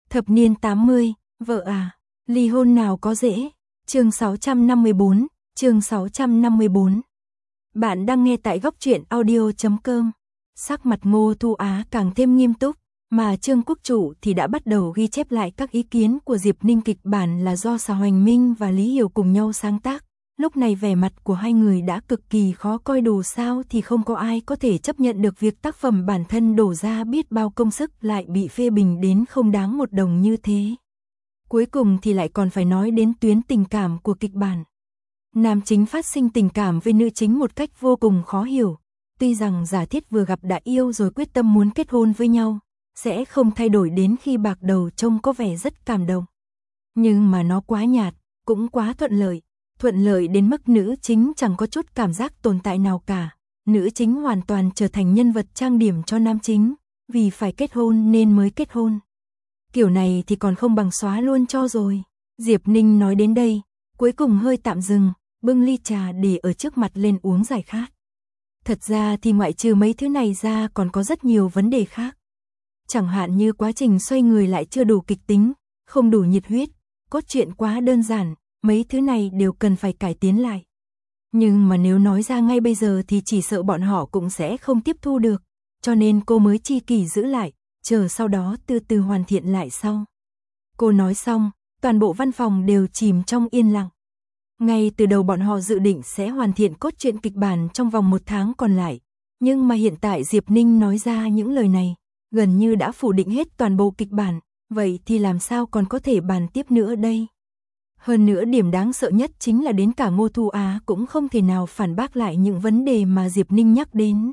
Thập niên 80, vợ à, ly hôn nào có dễ. Chương 654, chương 654. Bạn đang nghe tại góc truyện audio.com. Sắc mặt Ngô Thu Á càng thêm nghiêm túc, mà Trương Quốc Trụ thì đã bắt đầu ghi chép lại các ý kiến của Diệp Ninh. Kịch bản là do Sở Hoành Minh và Lý Hiểu cùng nhau sáng tác. Lúc này vẻ mặt của hai người đã cực kỳ khó coi, dù sao thì không có ai có thể chấp nhận được việc tác phẩm bản thân đổ ra biết bao công sức lại bị phê bình đến không đáng một đồng như thế. Cuối cùng thì lại còn phải nói đến tuyến tình cảm của kịch bản. Nam chính phát sinh tình cảm với nữ chính một cách vô cùng khó hiểu. Tuy rằng giả thiết vừa gặp đã yêu rồi quyết tâm muốn kết hôn với nhau, sẽ không thay đổi đến khi bạc đầu trông có vẻ rất cảm động. Nhưng mà nó quá nhạt, cũng quá thuận lợi đến mức nữ chính chẳng có chút cảm giác tồn tại nào cả. Nữ chính hoàn toàn trở thành nhân vật trang điểm cho nam chính, vì phải kết hôn nên mới kết hôn. Kiểu này thì còn không bằng xóa luôn cho rồi. Diệp Ninh nói đến đây, cuối cùng hơi tạm dừng, bưng ly trà để ở trước mặt lên uống giải khát. Thật ra thì ngoại trừ mấy thứ này ra còn có rất nhiều vấn đề khác. Chẳng hạn như quá trình xoay người lại chưa đủ kịch tính, không đủ nhiệt huyết, cốt truyện quá đơn giản, mấy thứ này đều cần phải cải tiến lại. Nhưng mà nếu nói ra ngay bây giờ thì chỉ sợ bọn họ cũng sẽ không tiếp thu được, cho nên cô mới chi kỷ giữ lại, chờ sau đó từ từ hoàn thiện lại sau. Cô nói xong, toàn bộ văn phòng đều chìm trong yên lặng. Ngay từ đầu bọn họ dự định sẽ hoàn thiện cốt truyện kịch bản trong vòng 1 tháng còn lại, nhưng mà hiện tại Diệp Ninh nói ra những lời này, gần như đã phủ định hết toàn bộ kịch bản, vậy thì làm sao còn có thể bàn tiếp nữa đây? Hơn nữa điểm đáng sợ nhất chính là đến cả Ngô Thu Á cũng không thể nào phản bác lại những vấn đề mà Diệp Ninh nhắc đến.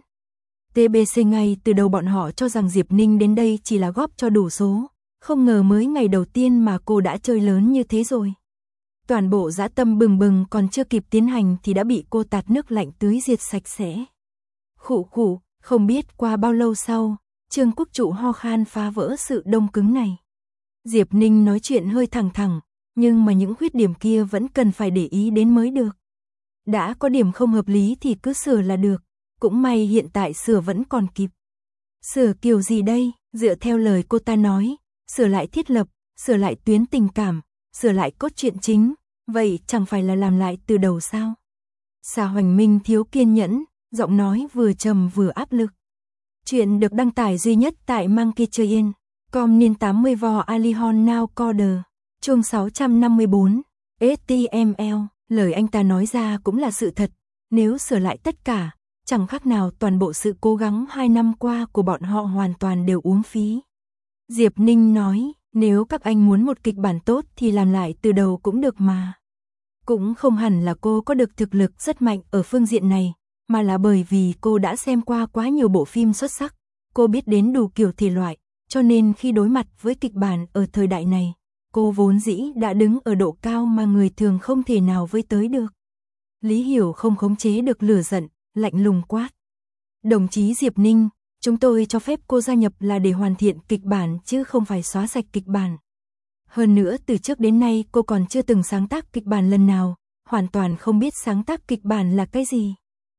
TBC ngay từ đầu bọn họ cho rằng Diệp Ninh đến đây chỉ là góp cho đủ số, không ngờ mới ngày đầu tiên mà cô đã chơi lớn như thế rồi. Toàn bộ dã tâm bừng bừng còn chưa kịp tiến hành thì đã bị cô tạt nước lạnh tưới diệt sạch sẽ. Khụ, không biết qua bao lâu sau, Trương Quốc Trụ ho khan phá vỡ sự đông cứng này. Diệp Ninh nói chuyện hơi thẳng, nhưng mà những khuyết điểm kia vẫn cần phải để ý đến mới được. Đã có điểm không hợp lý thì cứ sửa là được, cũng may hiện tại sửa vẫn còn kịp. Sửa kiểu gì đây? Dựa theo lời cô ta nói, sửa lại thiết lập, sửa lại tuyến tình cảm, sửa lại cốt truyện chính, vậy chẳng phải là làm lại từ đầu sao? Sở Hoành Minh thiếu kiên nhẫn, giọng nói vừa trầm vừa áp lực. Chuyện được đăng tải duy nhất tại Monkeychain.com niên 80 vò Alihon Now Coder, chương 654, HTML, lời anh ta nói ra cũng là sự thật, nếu sửa lại tất cả, chẳng khác nào toàn bộ sự cố gắng 2 năm qua của bọn họ hoàn toàn đều uổng phí. Diệp Ninh nói, nếu các anh muốn một kịch bản tốt thì làm lại từ đầu cũng được mà. Cũng không hẳn là cô có được thực lực rất mạnh ở phương diện này, mà là bởi vì cô đã xem qua quá nhiều bộ phim xuất sắc, cô biết đến đủ kiểu thể loại, cho nên khi đối mặt với kịch bản ở thời đại này, cô vốn dĩ đã đứng ở độ cao mà người thường không thể nào với tới được. Lý Hiểu không khống chế được lửa giận, lạnh lùng quát. Đồng chí Diệp Ninh, chúng tôi cho phép cô gia nhập là để hoàn thiện kịch bản chứ không phải xóa sạch kịch bản. Hơn nữa từ trước đến nay cô còn chưa từng sáng tác kịch bản lần nào, hoàn toàn không biết sáng tác kịch bản là cái gì.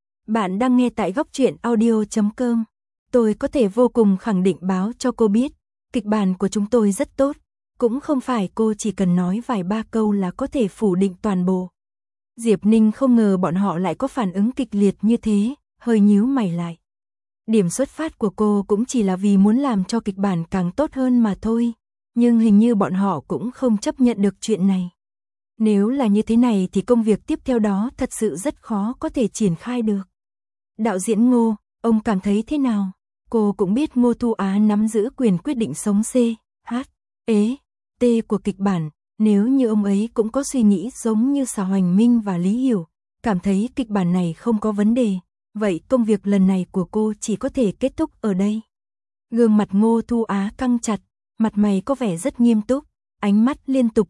Bạn đang nghe tại góc truyện audio.com. Tôi có thể vô cùng khẳng định báo cho cô biết, kịch bản của chúng tôi rất tốt, cũng không phải cô chỉ cần nói vài ba câu là có thể phủ định toàn bộ. Diệp Ninh không ngờ bọn họ lại có phản ứng kịch liệt như thế, hơi nhíu mày lại. Điểm xuất phát của cô cũng chỉ là vì muốn làm cho kịch bản càng tốt hơn mà thôi, nhưng hình như bọn họ cũng không chấp nhận được chuyện này. Nếu là như thế này thì công việc tiếp theo đó thật sự rất khó có thể triển khai được. Đạo diễn Ngô, ông cảm thấy thế nào? Cô cũng biết Ngô Thu Á nắm giữ quyền quyết định sống C, H, E, T của kịch bản, nếu như ông ấy cũng có suy nghĩ giống như Sở Hoành Minh và Lý Hiểu, cảm thấy kịch bản này không có vấn đề, vậy công việc lần này của cô chỉ có thể kết thúc ở đây. Gương mặt Ngô Thu Á căng chặt, mặt mày có vẻ rất nghiêm túc, ánh mắt liên tục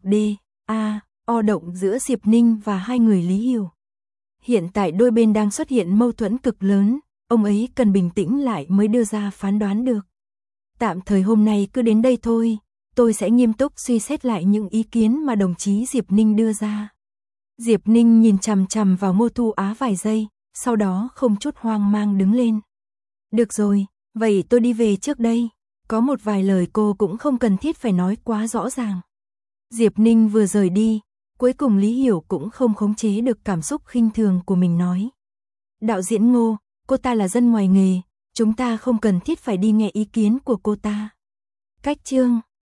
o động giữa Diệp Ninh và hai người Lý Hiểu. Hiện tại đôi bên đang xuất hiện mâu thuẫn cực lớn, ông ấy cần bình tĩnh lại mới đưa ra phán đoán được. Tạm thời hôm nay cứ đến đây thôi, tôi sẽ nghiêm túc suy xét lại những ý kiến mà đồng chí Diệp Ninh đưa ra. Diệp Ninh nhìn chằm chằm vào Ngô Thu Á vài giây, sau đó không chút hoang mang đứng lên. Được rồi, vậy tôi đi về trước đây. Có một vài lời cô cũng không cần thiết phải nói quá rõ ràng. Diệp Ninh vừa rời đi, cuối cùng Lý Hiểu cũng không khống chế được cảm xúc khinh thường của mình nói. Đạo diễn Ngô, cô ta là dân ngoài nghề, chúng ta không cần thiết phải đi nghe ý kiến của cô ta. Cách chương